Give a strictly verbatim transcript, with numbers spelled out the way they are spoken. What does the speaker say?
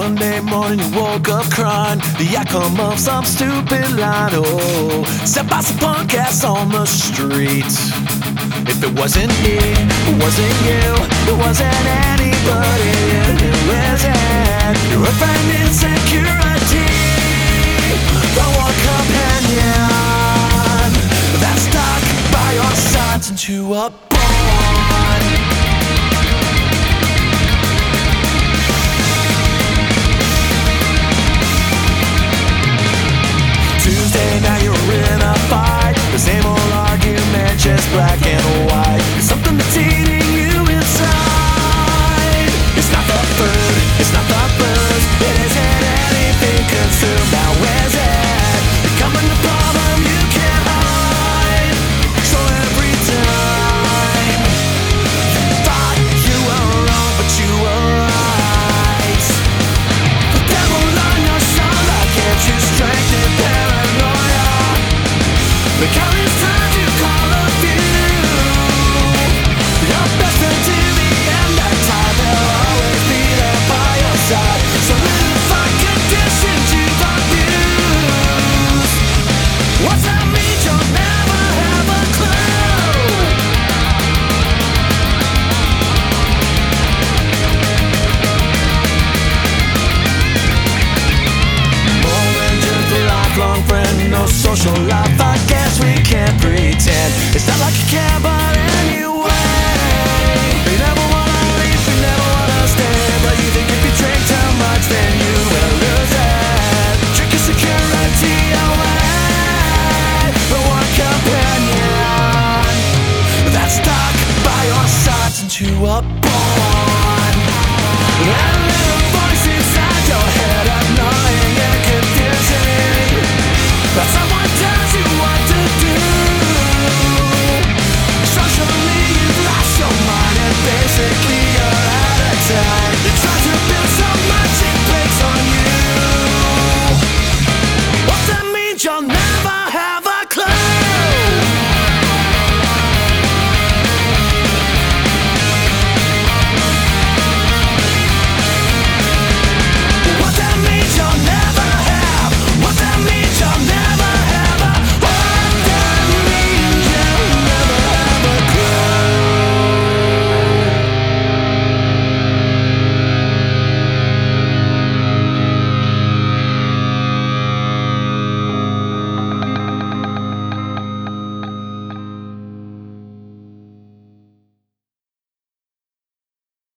Monday morning you woke up crying, the outcome of some stupid line. Oh, said by some punk ass on the street. If it wasn't me, it wasn't you, it wasn't anybody, it wasn't your friend insecurity. The one companion that's stuck by your side since you were born. Tuesday, now you're in a fight. The same old argument, just black and white. It's something that's eating you inside. It's not the food, it's not the booze, it isn't anything consumed. Now where's it? Becoming the problem you can't hide. So every time you thought you were wrong, but you were right. The devil on your shoulder gives you strength and paranoia. The countless times you call a few, your best friend to the end of time, they'll always be there by your side. So if I conditions you've abused, what's that mean? You'll never have a clue. More than just a lifelong friend, no social life, I guess we can't pretend. It's not like you care, but anyway, you never wanna leave, you never wanna stay, but you think if you drink too much, then you will lose it. Drink your security away. The one companion that's stuck by your side since you were born.